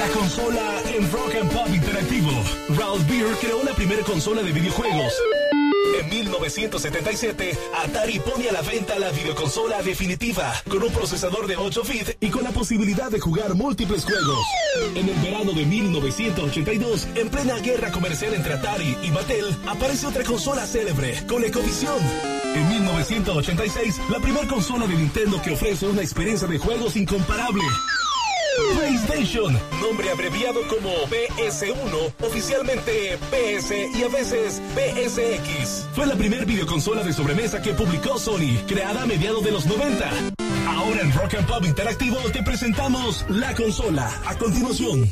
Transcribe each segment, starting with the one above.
La consola en Rock and Pop Interactivo. Ralph Beer creó la primera consola de videojuegos. En 1977, Atari pone a la venta la videoconsola definitiva, con un procesador de 8 bits y con la posibilidad de jugar múltiples juegos. En el verano de 1982, en plena guerra comercial entre Atari y Mattel, aparece otra consola célebre, ColecoVision. En 1986, la primera consola de Nintendo que ofrece una experiencia de juegos incomparable. PlayStation, nombre abreviado como PS1, oficialmente PS y a veces PSX. Fue la primera videoconsola de sobremesa que publicó Sony, creada a mediados de los 90. Ahora en Rock and Pop Interactivo te presentamos la consola. A continuación.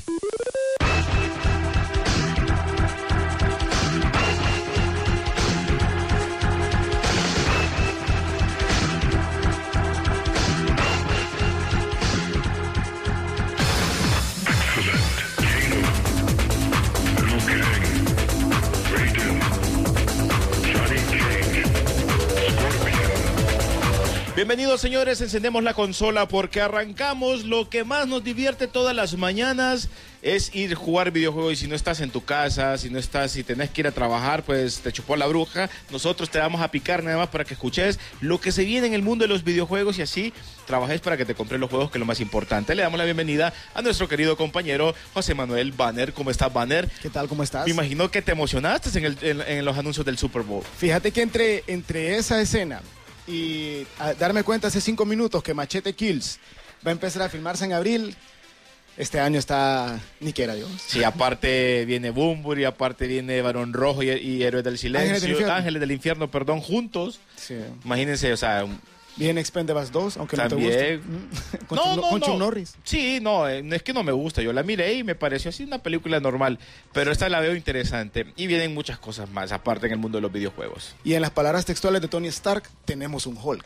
Bienvenidos, señores, encendemos la consola porque arrancamos. Lo que más nos divierte todas las mañanas es ir a jugar videojuegos. Y si no estás en tu casa, si tenés que ir a trabajar, pues te chupó la bruja. Nosotros te vamos a picar nada más para que escuches lo que se viene en el mundo de los videojuegos y así trabajes para que te compres los juegos, que es lo más importante. Le damos la bienvenida a nuestro querido compañero José Manuel Banner. ¿Cómo estás, Banner? ¿Qué tal? ¿Cómo estás? Me imagino que te emocionaste en los anuncios del Super Bowl. Fíjate que entre esa escena y darme cuenta hace 5 minutos que Machete Kills va a empezar a filmarse en abril, este año está ni quiera Dios. Sí, aparte viene Bunbury, aparte viene Barón Rojo y Héroes del Silencio, Ángeles del Infierno, juntos. Sí. Imagínense, o sea... Viene Expendables 2, aunque también... no te guste. Con Chuck Norris. Sí, no es que no me gusta. Yo la miré y me pareció así una película normal. Pero esta la veo interesante. Y vienen muchas cosas más, aparte en el mundo de los videojuegos. Y en las palabras textuales de Tony Stark, tenemos un Hulk.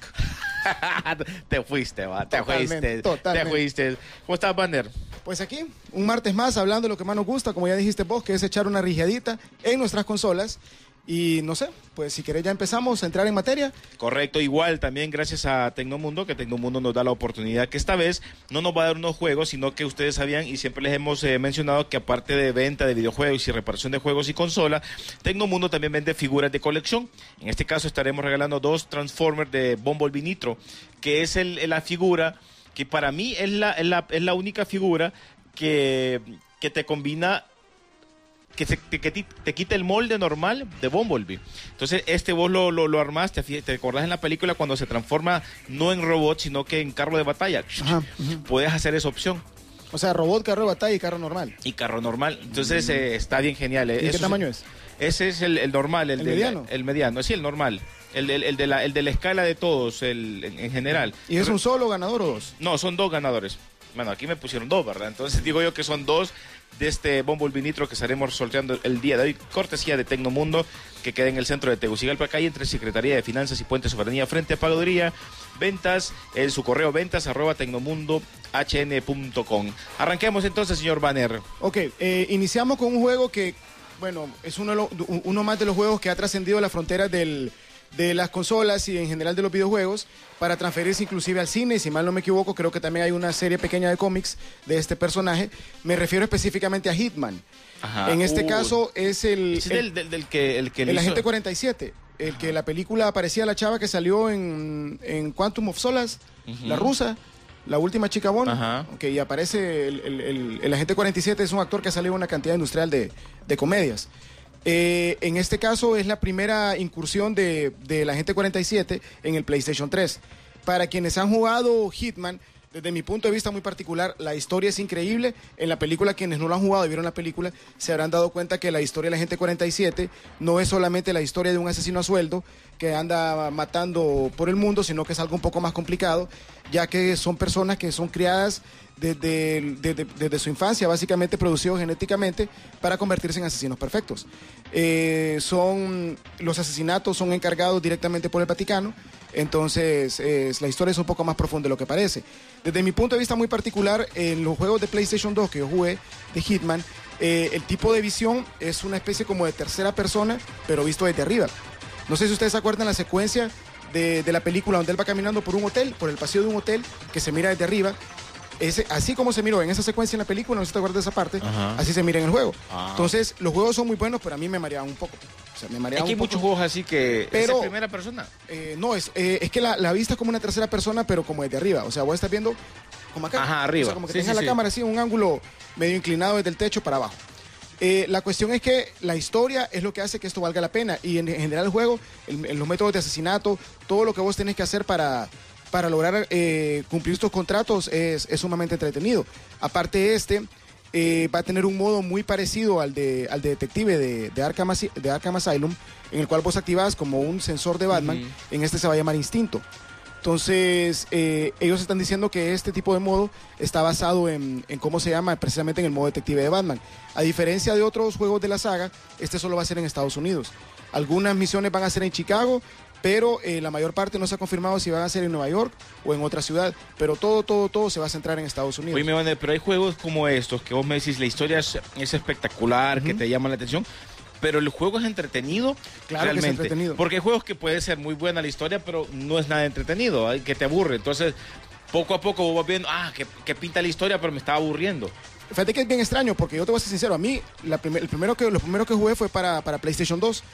Te fuiste, va. Totalmente. Te fuiste. ¿Cómo estás, Banner? Pues aquí, un martes más, hablando de lo que más nos gusta, como ya dijiste vos, que es echar una rigiadita en nuestras consolas. Y no sé, pues si querés ya empezamos a entrar en materia. Correcto, igual también gracias a Tecnomundo, que Tecnomundo nos da la oportunidad que esta vez no nos va a dar unos juegos, sino que ustedes sabían y siempre les hemos mencionado que aparte de venta de videojuegos y reparación de juegos y consola, Tecnomundo también vende figuras de colección. En este caso estaremos regalando 2 Transformers de Bumblebee Nitro, que es la figura que para mí es la única figura que te combina, que te quita el molde normal de Bumblebee. Entonces vos lo armaste, te acordás en la película cuando se transforma no en robot, sino que en carro de batalla. Ajá. Puedes hacer esa opción. O sea, robot, carro de batalla y carro normal. Y carro normal. Entonces está bien genial. ¿Y qué tamaño es? Ese es el normal. ¿El mediano? El mediano, sí, el normal. El de la escala de todos, en general. ¿Y es un solo ganador o 2? No, son 2 ganadores. Bueno, aquí me pusieron 2, ¿verdad? Entonces digo yo que son 2 de este Bumblebee Nitro que estaremos sorteando el día de hoy, cortesía de Tecnomundo, que queda en el centro de Tegucigalpa, calle entre Secretaría de Finanzas y Puente Soberanía, frente a Pagaduría. Ventas, en su correo ventas@tecnomundohn.com. Arranquemos entonces, señor Banner. Ok, iniciamos con un juego que, bueno, es uno más de los juegos que ha trascendido las fronteras de las consolas y en general de los videojuegos para transferirse inclusive al cine. Si mal no me equivoco, creo que también hay una serie pequeña de cómics de este personaje. Me refiero específicamente a Hitman. Ajá. En este caso es el agente 47, el que la película aparecía la chava que salió en Quantum of Solace, la rusa, la última chica Bond. Ajá. Okay, y aparece el agente 47, es un actor que ha salido en una cantidad industrial de comedias. En este caso es la primera incursión de la Agente 47 en el PlayStation 3. Para quienes han jugado Hitman, desde mi punto de vista muy particular, la historia es increíble. En la película, quienes no la han jugado y vieron la película, se habrán dado cuenta que la historia de la Agente 47 no es solamente la historia de un asesino a sueldo que anda matando por el mundo, sino que es algo un poco más complicado, ya que son personas que son criadas desde su infancia, básicamente producidos genéticamente para convertirse en asesinos perfectos. Los asesinatos son encargados directamente por el Vaticano, entonces la historia es un poco más profunda de lo que parece. Desde mi punto de vista muy particular, en los juegos de PlayStation 2 que yo jugué de Hitman, el tipo de visión es una especie como de tercera persona, pero visto desde arriba. No sé si ustedes se acuerdan la secuencia de la película donde él va caminando por un hotel, por el pasillo de un hotel, que se mira desde arriba. así como se miró en esa secuencia en la película, no sé si te acuerdas de esa parte, Ajá. así se mira en el juego. Ah. Entonces, los juegos son muy buenos, pero a mí me mareaban un poco. O sea, me mareaban Es que hay un poco. muchos juegos así que Pero- es en primera persona. No, es que la vista es como una tercera persona, pero como desde arriba. O sea, vos estás viendo como acá. Ajá, arriba. O sea, como que Sí, tengas sí, la sí. cámara así en un ángulo medio inclinado desde el techo para abajo. La cuestión es que la historia es lo que hace que esto valga la pena. Y en general el juego, los métodos de asesinato, todo lo que vos tenés que hacer para lograr cumplir estos contratos es sumamente entretenido. Aparte va a tener un modo muy parecido al de detective de Arkham Asylum, en el cual vos activás como un sensor de Batman. Ujú. En este se va a llamar Instinto. Entonces, ellos están diciendo que este tipo de modo está basado en cómo se llama, precisamente en el modo detective de Batman. A diferencia de otros juegos de la saga, este solo va a ser en Estados Unidos. Algunas misiones van a ser en Chicago, pero la mayor parte no se ha confirmado si van a ser en Nueva York o en otra ciudad. Pero todo se va a centrar en Estados Unidos. Oye, Vander, pero hay juegos como estos que vos me decís, la historia es espectacular, que te llama la atención, pero el juego es entretenido. Claro que es realmente. entretenido. Porque hay juegos que puede ser muy buena la historia, pero no es nada entretenido, que te aburre. Entonces, poco a poco vos vas viendo, que pinta la historia, pero me estaba aburriendo. Fíjate que es bien extraño, porque yo te voy a ser sincero, a mí los primeros que jugué fue para PlayStation 2,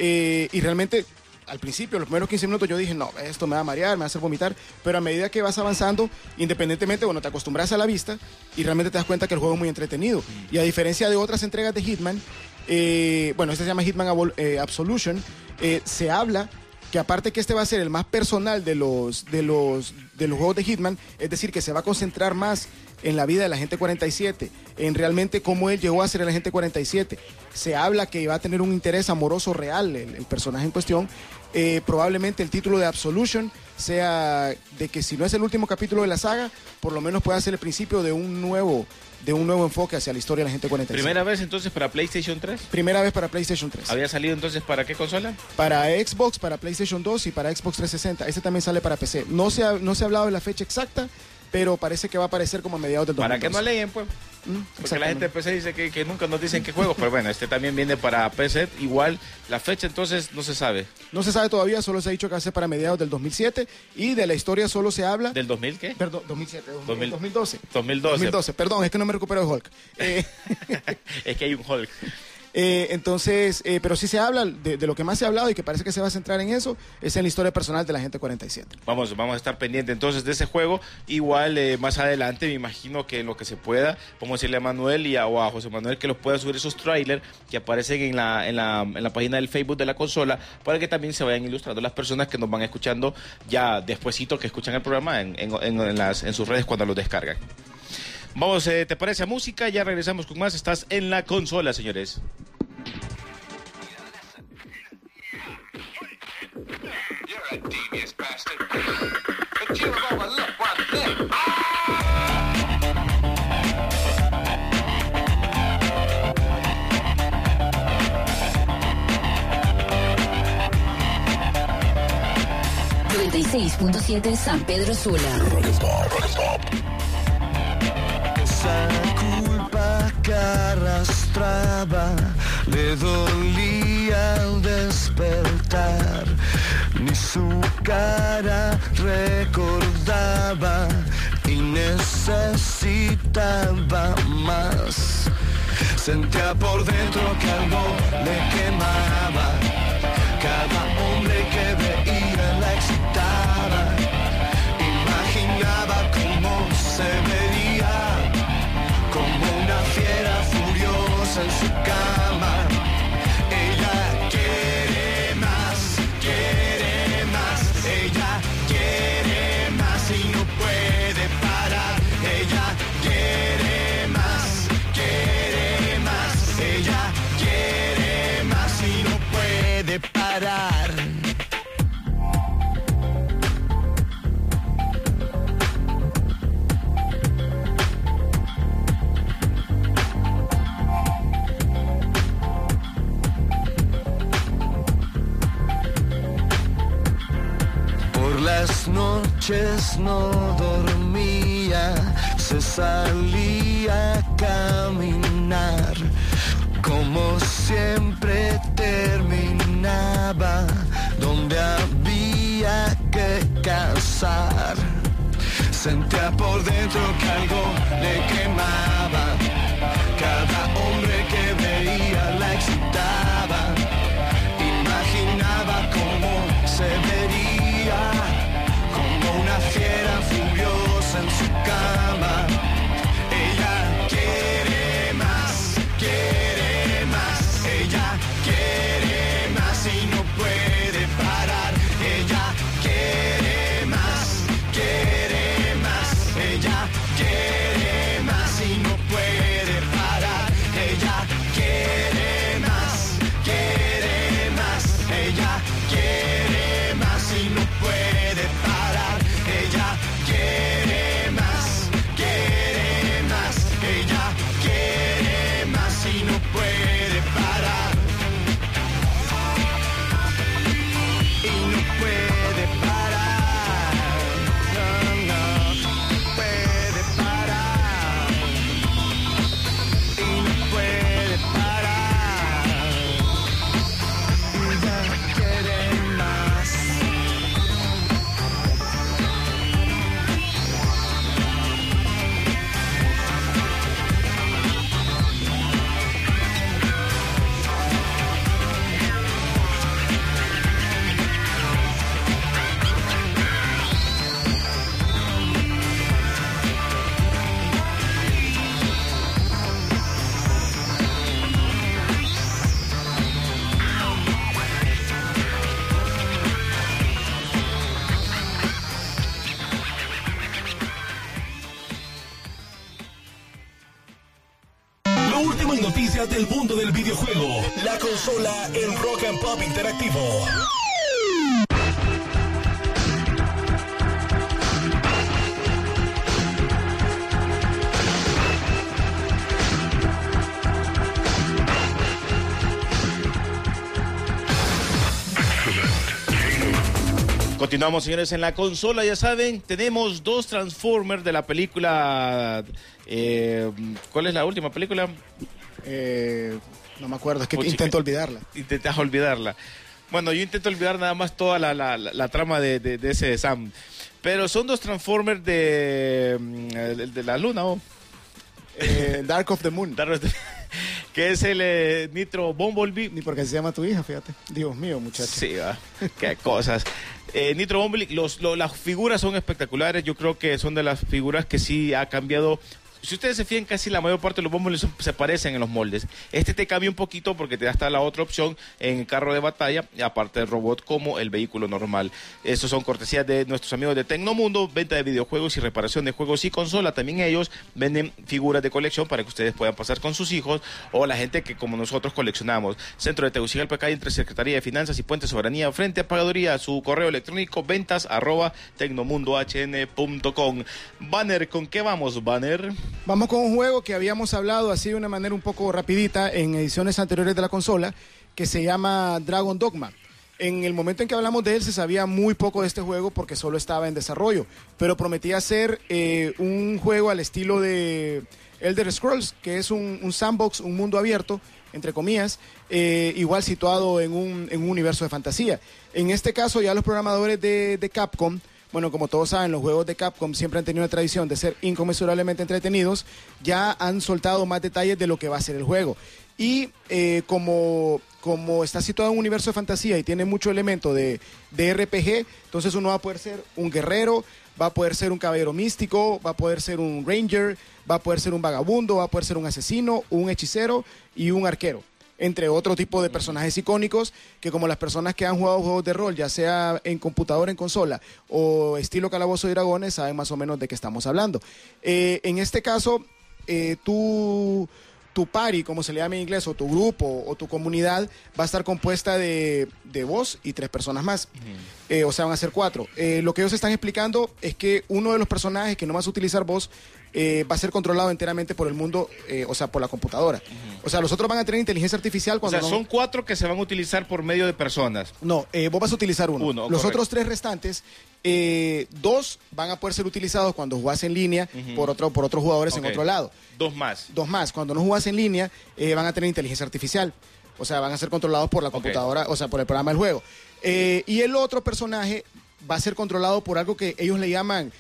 y realmente al principio, los primeros 15 minutos yo dije, no, esto me va a marear, me va a hacer vomitar, pero a medida que vas avanzando, independientemente, te acostumbras a la vista y realmente te das cuenta que el juego es muy entretenido. Y a diferencia de otras entregas de Hitman, este se llama Hitman Absolution, se habla que aparte que este va a ser el más personal de los juegos de Hitman, es decir, que se va a concentrar más en la vida del agente 47, en realmente cómo él llegó a ser el agente 47. Se habla que va a tener un interés amoroso real el personaje en cuestión. Probablemente el título de Absolution sea de que si no es el último capítulo de la saga, por lo menos pueda ser el principio de un nuevo enfoque hacia la historia de la gente 47. ¿Primera vez entonces para PlayStation 3? Primera vez para PlayStation 3. ¿Había salido entonces para qué consola? Para Xbox, para PlayStation 2 y para Xbox 360. Este también sale para PC. No se ha hablado de la fecha exacta, pero parece que va a aparecer como a mediados del 2012. Para que no leen, pues. Porque la gente de PC dice que nunca nos dicen qué juegos, pero bueno, este también viene para PC. Igual, la fecha entonces no se sabe. No se sabe todavía, solo se ha dicho que va a ser para mediados del 2007 y de la historia solo se habla... ¿Del 2000 qué? Perdón, 2007, 2000, 2012. 2012. Perdón, es que no me recupero de Hulk. Es que hay un Hulk. Pero sí se habla de lo que más se ha hablado y que parece que se va a centrar en eso, es en la historia personal de la gente 47. Vamos a estar pendientes entonces de ese juego. Igual más adelante me imagino que en lo que se pueda, vamos a decirle a Manuel o a José Manuel que los pueda subir esos trailers que aparecen en la página del Facebook de la consola, para que también se vayan ilustrando las personas que nos van escuchando ya despuesito que escuchan el programa en sus redes cuando los descargan. Vamos, ¿te parece a música? Ya regresamos con más. Estás en la consola, señores. You're a devious bastard. But you've overlooked one thing. .7 San Pedro Sula. Esa culpa que arrastraba le dolía al despertar, ni su cara recordaba y necesitaba más. Sentía por dentro que algo le quemaba, cada hombre que veía la excitaba, imaginaba cómo se vería, como una fiera furiosa en su cama. Ella quiere más, ella quiere más y no puede parar. Ella quiere más, ella quiere más y no puede parar. Las noches no dormía, se salía a caminar, como siempre terminaba donde había que cazar. Sentía por dentro que algo le quemaba. Cada hombre que veía la excitaba. Imaginaba cómo se vería, como una fiera furiosa en su cama. Ella quiere más, ella quiere más y no puede parar. Ella quiere más, ella quiere más y no puede parar. Ella quiere más, ella quiere más y no puede parar. Ella quiere más, ella quiere más y no puede parar. Y no puede parar, no puede parar. Y no puede parar. Ella quiere más. Lo último en noticias del mundo del videojuego. La consola en Rock and Pop Interactivo. Continuamos, señores, en la consola. Ya saben, tenemos 2 Transformers de la película. ¿Cuál es la última película? No me acuerdo, es que Puchica. intento olvidarla. Intentas olvidarla. Bueno, yo intento olvidar nada más toda la trama de ese Sam. Pero son 2 Transformers de la luna, ¿o? Dark of the Moon. Que es el Nitro Bumblebee. Ni porque se llama tu hija, fíjate. Dios mío, muchacho. Sí, va. Qué cosas. Nitro Bumblebee, las figuras son espectaculares. Yo creo que son de las figuras que sí ha cambiado. Si ustedes se fijan, casi la mayor parte de los Bumblebee se parecen en los moldes. Este te cambia un poquito porque te da hasta la otra opción en el carro de batalla, aparte del robot, como el vehículo normal. Estos son cortesías de nuestros amigos de Tecnomundo, venta de videojuegos y reparación de juegos y consola. También ellos venden figuras de colección para que ustedes puedan pasar con sus hijos o la gente que como nosotros coleccionamos. Centro de Tegucigalpa, entre Secretaría de Finanzas y Puente Soberanía, frente a Pagaduría. Su correo electrónico ventas@tecnomundohn.com. Banner, ¿con qué vamos, Banner? Vamos con un juego que habíamos hablado así de una manera un poco rapidita en ediciones anteriores de la consola, que se llama Dragon Dogma. En el momento en que hablamos de él se sabía muy poco de este juego porque solo estaba en desarrollo, pero prometía ser un juego al estilo de Elder Scrolls, que es un sandbox, un mundo abierto, entre comillas, igual situado en un universo de fantasía. En este caso ya los programadores de Capcom, bueno, como todos saben, los juegos de Capcom siempre han tenido una tradición de ser inconmensurablemente entretenidos, ya han soltado más detalles de lo que va a ser el juego. Y como está situado en un universo de fantasía y tiene mucho elemento de RPG, entonces uno va a poder ser un guerrero, va a poder ser un caballero místico, va a poder ser un ranger, va a poder ser un vagabundo, va a poder ser un asesino, un hechicero y un arquero, entre otro tipo de personajes icónicos que, como las personas que han jugado juegos de rol, ya sea en computadora, en consola o estilo Calabozo y Dragones, saben más o menos de qué estamos hablando. En este caso, tu party, como se le llama en inglés, o tu grupo o tu comunidad va a estar compuesta de vos y 3 personas más. O sea, van a ser 4. Lo que ellos están explicando es que uno de los personajes que no vas a utilizar vos va a ser controlado enteramente por el mundo, o sea, por la computadora. O sea, los otros van a tener inteligencia artificial cuando... O sea, son 4 que se van a utilizar por medio de personas. No, vos vas a utilizar uno. Los correcto. otros 3 restantes, 2 van a poder ser utilizados cuando jugás en línea por otros jugadores en otro lado. 2 más. 2 más. Cuando no jugás en línea, van a tener inteligencia artificial. O sea, van a ser controlados por la computadora, o sea, por el programa del juego. Y el otro personaje va a ser controlado por algo que ellos le llaman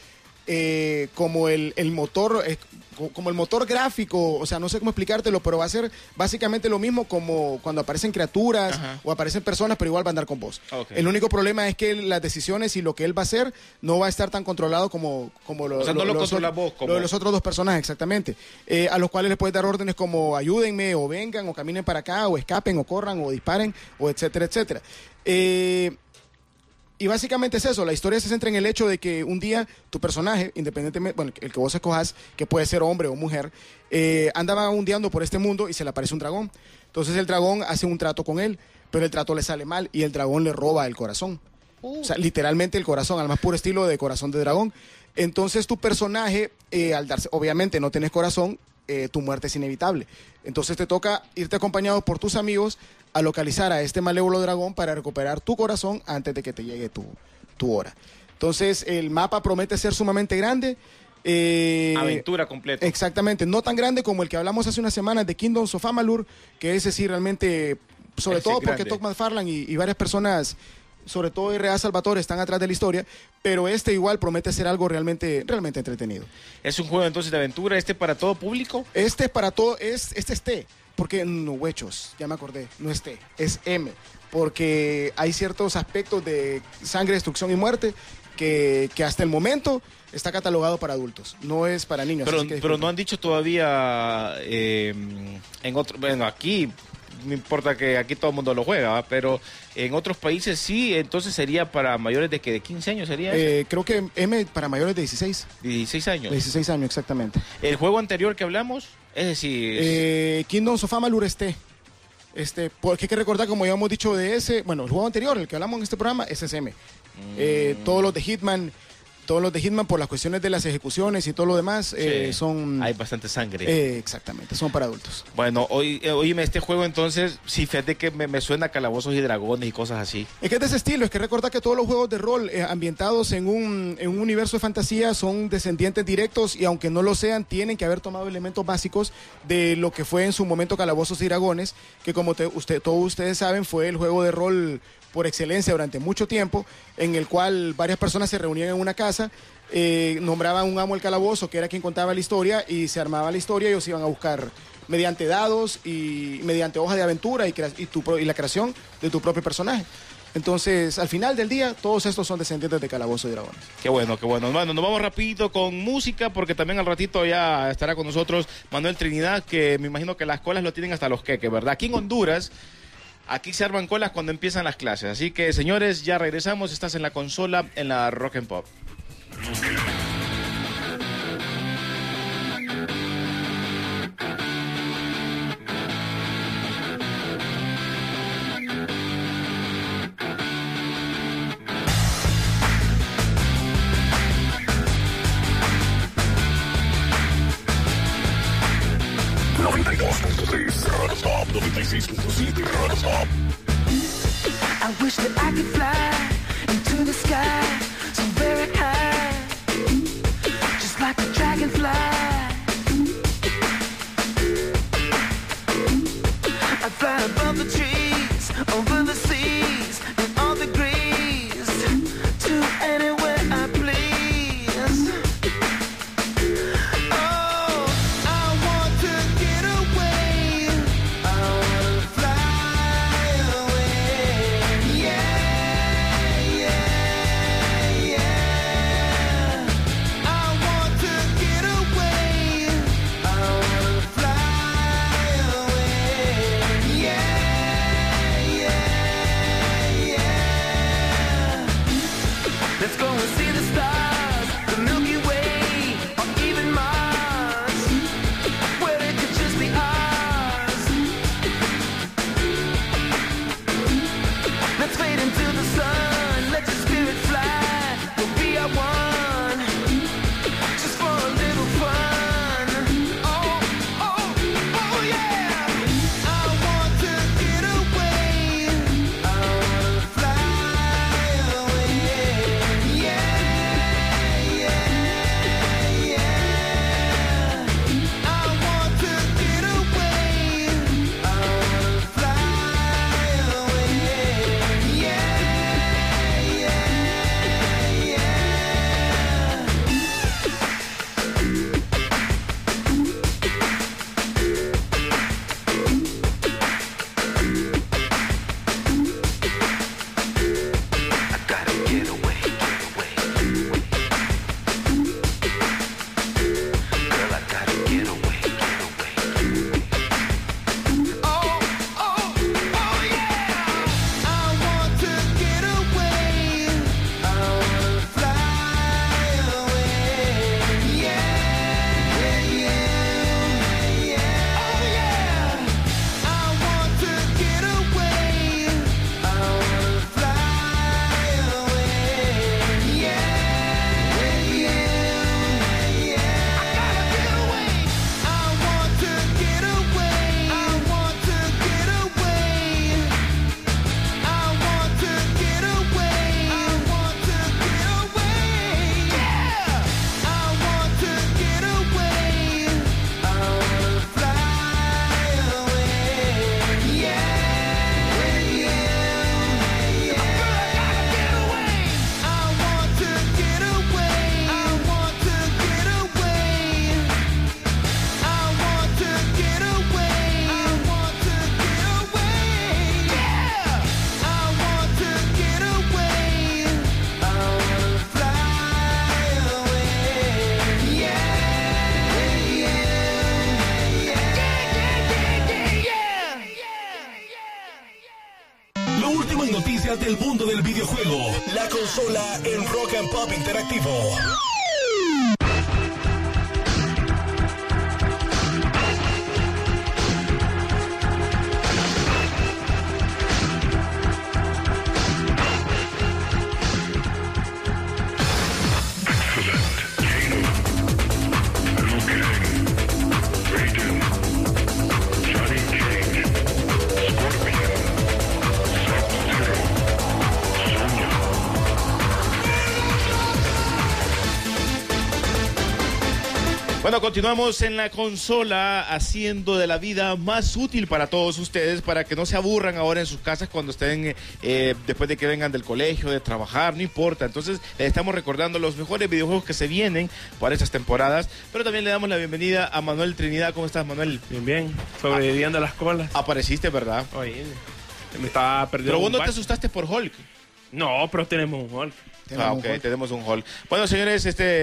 como el motor... como el motor gráfico, o sea, no sé cómo explicártelo, pero va a ser básicamente lo mismo como cuando aparecen criaturas o aparecen personas, pero igual va a andar con vos. Okay. El único problema es que las decisiones y lo que él va a hacer no va a estar tan controlado como O sea, no lo controlas vos. lo de los otros dos personajes, exactamente. A los cuales les puedes dar órdenes como ayúdenme, o vengan, o caminen para acá, o escapen, o corran, o disparen, o etcétera, etcétera. Y básicamente es eso, la historia se centra en el hecho de que un día tu personaje, independientemente, bueno, el que vos escojas, que puede ser hombre o mujer, anda vagabundeando por este mundo y se le aparece un dragón. Entonces el dragón hace un trato con él, pero el trato le sale mal y el dragón le roba el corazón. O sea, literalmente el corazón, al más puro estilo de corazón de dragón. Entonces tu personaje, al darse, obviamente no tenés corazón, tu muerte es inevitable. Entonces te toca irte acompañado por tus amigos a localizar a este malévolo dragón para recuperar tu corazón antes de que te llegue tu hora. Entonces el mapa promete ser sumamente grande. Aventura completa. Exactamente, no tan grande como el que hablamos hace unas semanas de Kingdoms of Amalur, que ese sí realmente, sobre Ese todo es porque grande. Todd McFarlane y varias personas, sobre todo R.A. Salvatore, están atrás de la historia, pero este igual promete ser algo realmente entretenido. Es un juego entonces de aventura, para todo público. Este es para todo, este es T, porque no, huechos, ya me acordé, no es T, es M, porque hay ciertos aspectos de sangre, destrucción y muerte que hasta el momento está catalogado para adultos, no es para niños. Pero, así que pero no han dicho todavía en otro, bueno, aquí no importa que aquí todo el mundo lo juega, ¿va? Pero en otros países sí, entonces sería para mayores de 15 años, sería eso? creo que M para mayores de 16. 16 años. 16 años, exactamente. El juego anterior que hablamos, es decir, Kingdoms of Amalur porque hay que recordar, como ya hemos dicho de ese, bueno, el juego anterior, el que hablamos en este programa, es SM. Todos los de Hitman por las cuestiones de las ejecuciones y todo lo demás sí, son... hay bastante sangre. Exactamente, son para adultos. Bueno, oíme, este juego entonces, sí, fíjate que me suena a calabozos y dragones y cosas así. Es que es de ese estilo, es que recordar que todos los juegos de rol ambientados en un universo de fantasía son descendientes directos y aunque no lo sean, tienen que haber tomado elementos básicos de lo que fue en su momento Calabozos y Dragones, que como todos ustedes saben, fue el juego de rol por excelencia durante mucho tiempo, en el cual varias personas se reunían en una casa, nombraban un amo del calabozo, que era quien contaba la historia, y se armaba la historia, y ellos iban a buscar mediante dados y mediante hojas de aventura y la creación de tu propio personaje. Entonces, al final del día, todos estos son descendientes de Calabozo y Dragones. Qué bueno, qué bueno. Bueno, nos vamos rapidito con música, porque también al ratito ya estará con nosotros Manuel Trinidad, que me imagino que las colas lo tienen hasta los queques, ¿verdad? Aquí en Honduras, aquí se arman colas cuando empiezan las clases. Así que, señores, ya regresamos. Estás en la consola, en la Rock and Pop. I wish that I could fly into the sky so very high, just like a dragonfly. I fly above the trees, over the seas, in all degrees, to anywhere I please. Oh, I want to get away. I wanna fly away. Yeah, yeah. videojuego, la consola en Rock and Pop Interactivo. Bueno, continuamos en la consola haciendo de la vida más útil para todos ustedes, para que no se aburran ahora en sus casas cuando estén, después de que vengan del colegio, de trabajar, no importa. Entonces, estamos recordando los mejores videojuegos que se vienen para estas temporadas, pero también le damos la bienvenida a Manuel Trinidad. ¿Cómo estás, Manuel? Bien, bien, sobreviviendo a las colas. Apareciste, ¿verdad? Oye, me estaba perdiendo. Pero vos un no te bache. asustaste por Hulk. No, pero tenemos un Hulk. Tenemos un Hulk. Bueno, señores,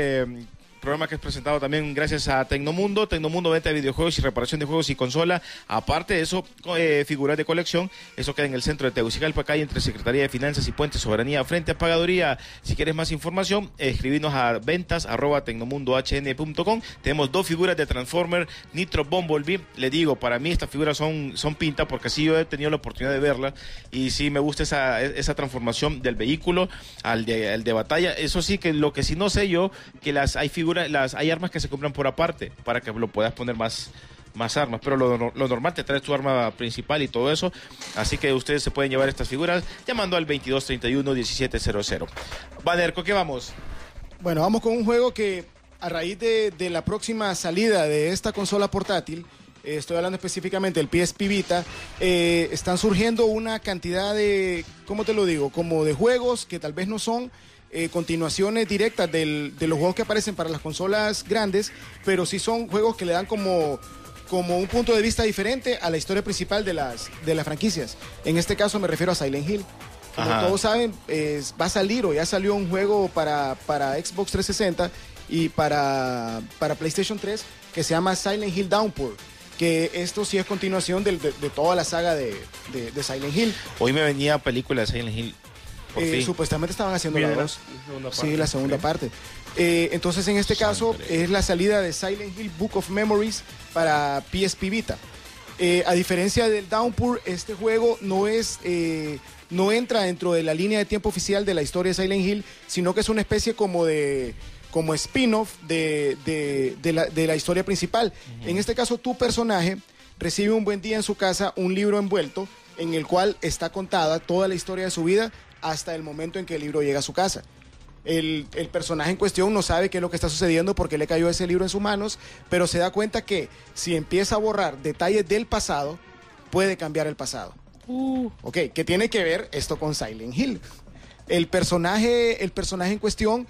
programa que es presentado también gracias a Tecnomundo. Tecnomundo, venta de videojuegos y reparación de juegos y consola. Aparte de eso, figuras de colección. Eso queda en el centro de Tegucigalpa, calle entre Secretaría de Finanzas y Puente Soberanía, frente a Pagaduría. Si quieres más información, escribinos a ventas@tecnomundohn.com. Tenemos 2 figuras de Transformer Nitro Bumblebee. Le digo, para mí estas figuras son pinta, porque así yo he tenido la oportunidad de verlas y sí me gusta esa transformación del vehículo al de batalla. Eso sí, que lo que sí no sé yo, que hay figuras, hay armas que se compran por aparte para que lo puedas poner más armas, pero lo normal te traes tu arma principal y todo eso, así que ustedes se pueden llevar estas figuras llamando al 2231-1700. Banner, ¿con qué vamos? Bueno, vamos con un juego que a raíz de la próxima salida de esta consola portátil, estoy hablando específicamente del PSP Vita, están surgiendo una cantidad de, ¿cómo te lo digo? Como de juegos que tal vez no son continuaciones directas de los juegos que aparecen para las consolas grandes, pero sí son juegos que le dan como un punto de vista diferente a la historia principal de las franquicias. En este caso me refiero a Silent Hill. Como todos saben, va a salir o ya salió un juego para Xbox 360 y para PlayStation 3 que se llama Silent Hill Downpour, que esto sí es continuación de toda la saga de Silent Hill. Hoy me venía película de Silent Hill. Supuestamente estaban haciendo Viene la la 2. segunda parte. Sí, la segunda parte. Entonces, en este caso, es la salida de Silent Hill Book of Memories para PSP Vita. A diferencia del Downpour, este juego no entra dentro de la línea de tiempo oficial de la historia de Silent Hill, sino que es una especie como spin-off de la historia principal. En este caso, tu personaje recibe un buen día en su casa un libro envuelto en el cual está contada toda la historia de su vida hasta el momento en que el libro llega a su casa. El personaje en cuestión no sabe qué es lo que está sucediendo porque le cayó ese libro en sus manos, pero se da cuenta que si empieza a borrar detalles del pasado, puede cambiar el pasado. Ok, ¿qué tiene que ver esto con Silent Hill? El personaje en cuestión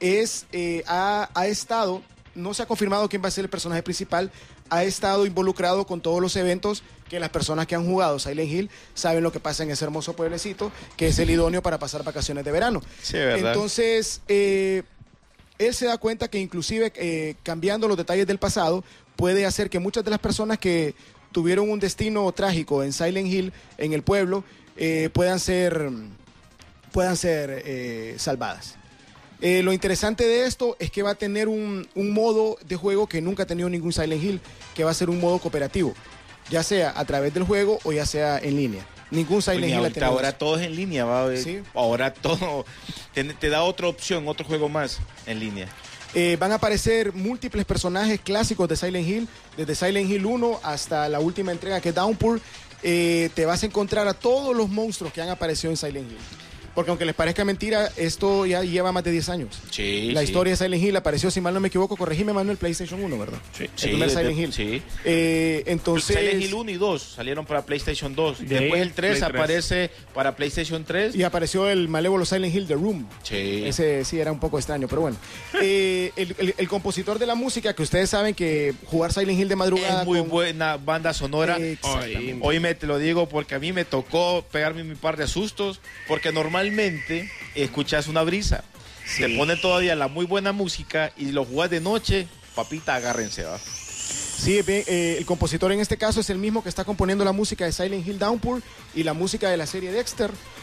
ha estado, no se ha confirmado quién va a ser el personaje principal, ha estado involucrado con todos los eventos que las personas que han jugado Silent Hill saben lo que pasa en ese hermoso pueblecito, que es el idóneo para pasar vacaciones de verano. Sí, ¿verdad? Entonces, él se da cuenta que inclusive cambiando los detalles del pasado puede hacer que muchas de las personas que tuvieron un destino trágico en Silent Hill, en el pueblo, puedan ser salvadas. Lo interesante de esto es que va a tener un modo de juego que nunca ha tenido ningún Silent Hill, que va a ser un modo cooperativo, ya sea a través del juego o ya sea en línea. Ningún Silent Hill ha tenido ahora eso. todo es en línea, ¿va? Sí. Ahora todo te da otra opción, otro juego más en línea. Van a aparecer múltiples personajes clásicos de Silent Hill, desde Silent Hill 1 hasta la última entrega que es Downpour. Te vas a encontrar a todos los monstruos que han aparecido en Silent Hill. Porque aunque les parezca mentira, esto ya lleva más de 10 años. Sí, La sí. historia de Silent Hill apareció, si mal no me equivoco, corregime, Manuel, PlayStation 1, ¿verdad? Sí, El sí, primer Silent Hill. sí. Entonces, Silent Hill 1 y 2 salieron para PlayStation 2. De Después ahí, el 3 Play 3. aparece para PlayStation 3. y apareció el malévolo Silent Hill The Room. Sí. Ese sí era un poco extraño, pero bueno. El compositor de la música, que ustedes saben que jugar Silent Hill de madrugada Es muy con- buena banda sonora. Exactamente. Hoy te lo digo porque a mí me tocó pegarme mi par de sustos, porque normalmente escuchas una brisa. Te ponen todavía la muy buena música y lo jugás de noche, papita, agárrense, ¿va? Sí, el compositor en este caso es el mismo que está componiendo la música de Silent Hill Downpour y la música de la serie Dexter,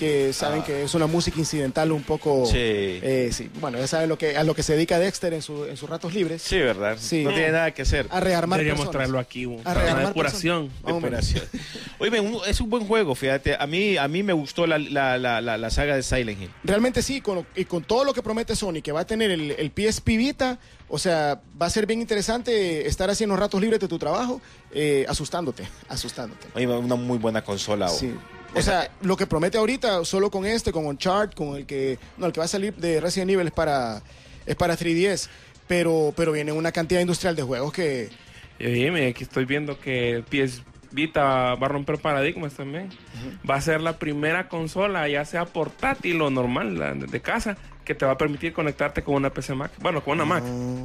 que saben que es una música incidental un poco... sí, bueno, ya saben a lo que se dedica Dexter en sus ratos libres. Sí, ¿verdad? Sí. No tiene nada que hacer. A rearmar Deberíamos personas. traerlo aquí, A para rearmar una depuración. personas. Oye, es un buen juego, fíjate. A mí me gustó la saga de Silent Hill. Realmente sí, y con todo lo que promete Sony, que va a tener el PSP Vita, o sea, va a ser bien interesante estar así en los ratos libres de tu trabajo, asustándote. Oye, una muy buena consola. Sí. O sea, lo que promete ahorita, solo con con Uncharted, con el que va a salir de Resident Evil es para 3DS, pero viene una cantidad industrial de juegos que... Y dime, aquí estoy viendo que el PS Vita va a romper paradigmas también. Va a ser la primera consola, ya sea portátil o normal, de casa, que te va a permitir conectarte con una PC Mac. Bueno, con una Mac.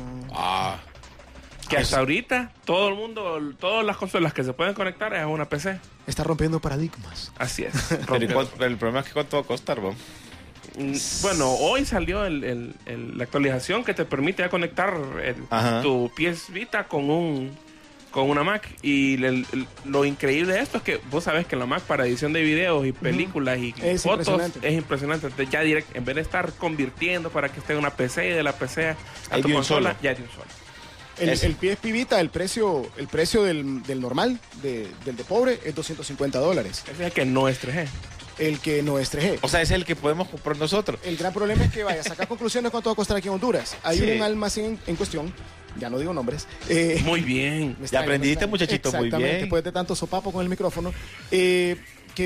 Que hasta ahorita todo el mundo, todas las consolas que se pueden conectar es a una PC. Está rompiendo paradigmas. Así es. Pero el problema es que cuánto va a costar, ¿no? Bueno, hoy salió la actualización que te permite ya conectar tu PS Vita con una Mac. Y lo increíble de esto es que vos sabés que la Mac para edición de videos y películas y Es fotos impresionante. es impresionante. Entonces ya en vez de estar convirtiendo para que esté en una PC y de la PC a Hay tu de un consola, solo. ya de un solo. El PSP Vita, el precio del normal, del de pobre, es $250. Ese es el que no es 3G. El que no es 3G. O sea, es el que podemos comprar nosotros. El gran problema es que vaya a sacar conclusiones cuánto va a costar aquí en Honduras. Hay Sí. un almacén en cuestión, ya no digo nombres. Muy bien. me Ya aprendiste, me muchachito, muy Exactamente, bien. después de tanto sopapo con el micrófono, que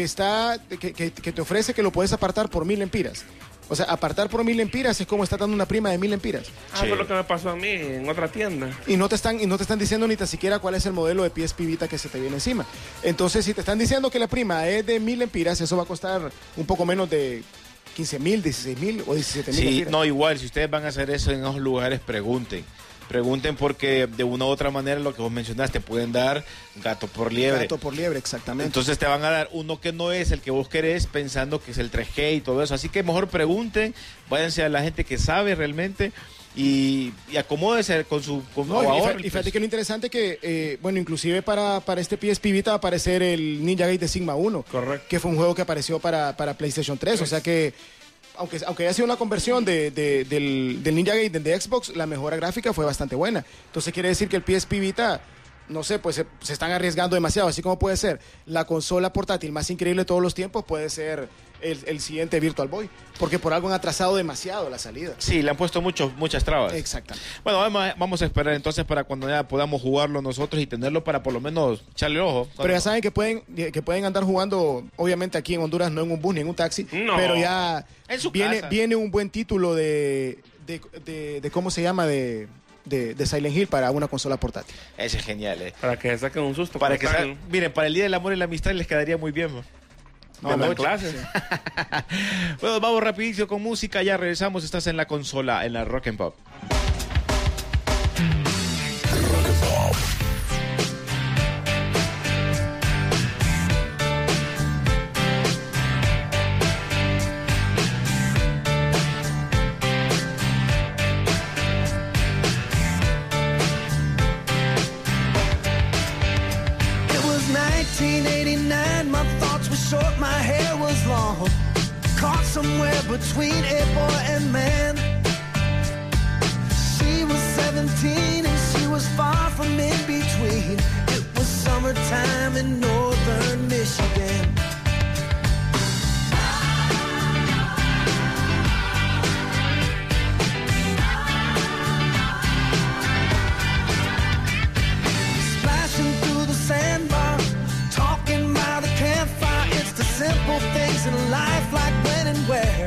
te ofrece que lo puedes apartar por 1000 lempiras. O sea, apartar por 1000 lempiras es como estar dando una prima de 1000 lempiras. Fue lo que me pasó a mí en otra tienda. Y no te están diciendo ni tan siquiera cuál es el modelo de PSP Vita que se te viene encima. Entonces, si te están diciendo que la prima es de 1000 lempiras, eso va a costar un poco menos de 15,000, 16,000 o 17,000 Sí, lempiras. no, igual, si ustedes van a hacer eso en esos lugares, pregunten. Pregunten porque de una u otra manera lo que vos mencionaste, pueden dar gato por liebre. Gato por liebre, exactamente. Entonces te van a dar uno que no es el que vos querés pensando que es el 3G y todo eso. Así que mejor pregunten, váyanse a la gente que sabe realmente y acomódense con su No, ahorro. y fíjate que lo interesante que, inclusive para este PSP Vita va a aparecer el Ninja Gaiden de Sigma 1. Correcto. Que fue un juego que apareció para PlayStation 3. O sea que, aunque haya sido una conversión del Ninja Gaiden de Xbox, la mejora gráfica fue bastante buena. Entonces quiere decir que el PSP Vita, no sé, pues se están arriesgando demasiado. Así como puede ser la consola portátil más increíble de todos los tiempos, puede ser el siguiente Virtual Boy. Porque por algo han atrasado demasiado la salida. Sí, le han puesto muchas trabas. Exactamente. Bueno, vamos a esperar entonces para cuando ya podamos jugarlo nosotros y tenerlo para por lo menos echarle ojo. Pero ya saben que pueden andar jugando, obviamente aquí en Honduras, no en un bus ni en un taxi, No. pero ya En su casa. viene un buen título de ¿cómo se llama? De Silent Hill para una consola portátil. Ese es genial, Para que se saquen un susto. Para como que están miren, para el Día del Amor y la Amistad les quedaría muy bien. ¿no? de noche. clases. Bueno, vamos rapidísimo con música, ya regresamos, estás en la consola, en la Rock and Pop. It was 1989, my thoughts were short, my hair was long. Caught somewhere between a boy and man. She was 17 and she was far from in between. It was summertime in northern Michigan. Splashing through the sandbar, talking by the campfire. It's the simple things in life, like when and where.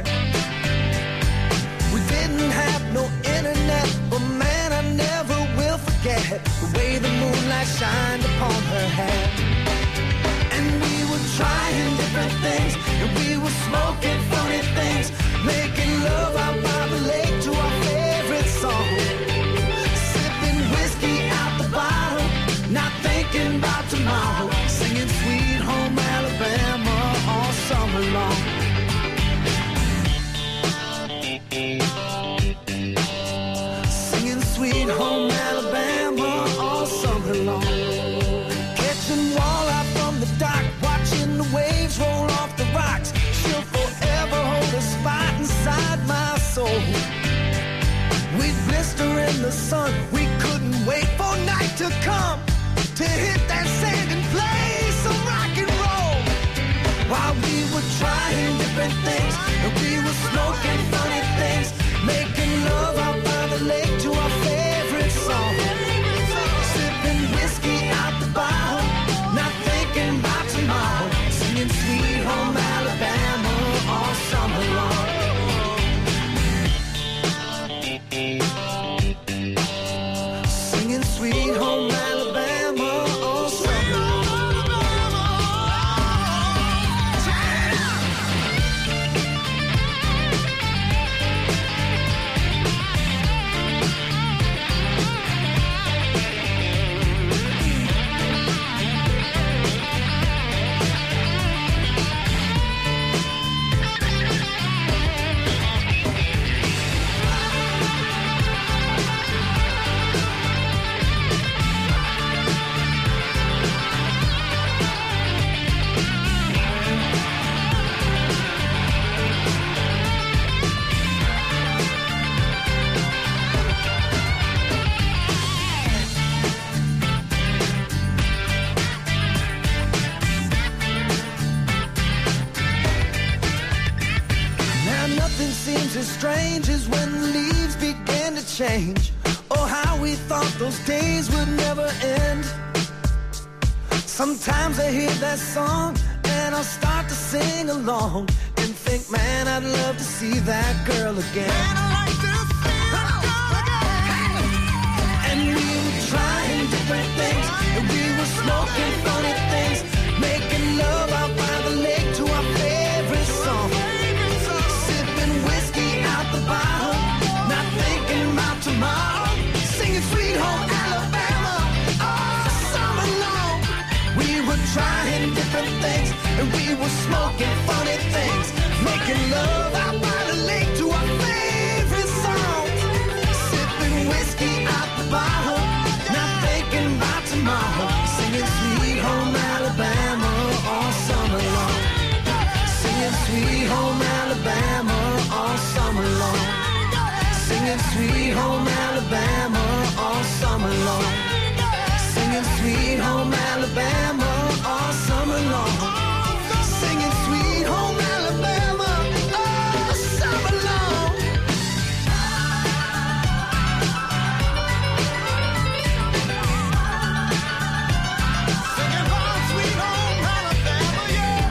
We didn't have no internet, but man, I never will forget the way the moonlight shined upon her hair. And we were trying different things, and we were smoking funny things, making love out by the lake to our favorite song. Sipping whiskey out the bottle, not thinking about tomorrow. Singing Sweet Home Alabama all summer long. Singing Sweet Home Alabama all summer long. Catching walleye from the dock, watching the waves roll off the rocks. She'll forever sun. We couldn't wait for night to come to hit that sand and play some rock and roll. While we were trying different things, and we were smoking funny things, making love out by the lake to our favorite song. Sipping whiskey out the bottle, not thinking about tomorrow. Singing Sweet Home Alabama all summer long. Singing Sweet Home Alabama all summer long. Seems as strange as when the leaves began to change. Oh, how we thought those days would never end. Sometimes I hear that song and I'll start to sing along and think, man, I'd love to see that girl again. Man, I'd like to see that girl again. And we were trying different things, and we were smoking funny things, making love out by the lake to our favorite song. Bottle, not thinking about tomorrow, singing Sweet Home Alabama all summer long. We were trying different things, and we were smoking funny things, making love out by the lake to our favorite song. Sipping whiskey out the bottle, not thinking about tomorrow, singing Sweet Home Alabama all summer long. Singing Sweet Home Alabama all summer long. Singing Sweet Home Alabama all summer long. Singing Sweet Home Alabama all summer long. Singing Sweet Home Alabama all summer long. Singing home Sweet Home Alabama, yeah.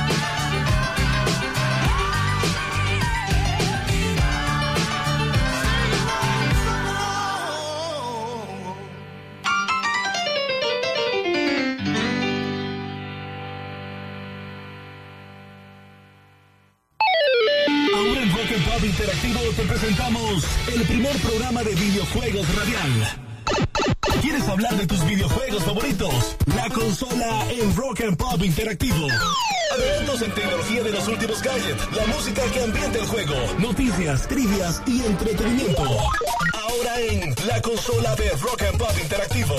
Interactivo te presentamos el primer programa de videojuegos radial. ¿Quieres hablar de tus videojuegos favoritos? La consola en Rock and Pop Interactivo. Adelantos en tecnología de los últimos gadgets, la música que ambienta el juego, noticias, trivias y entretenimiento. Ahora en la consola de Rock and Pop Interactivo.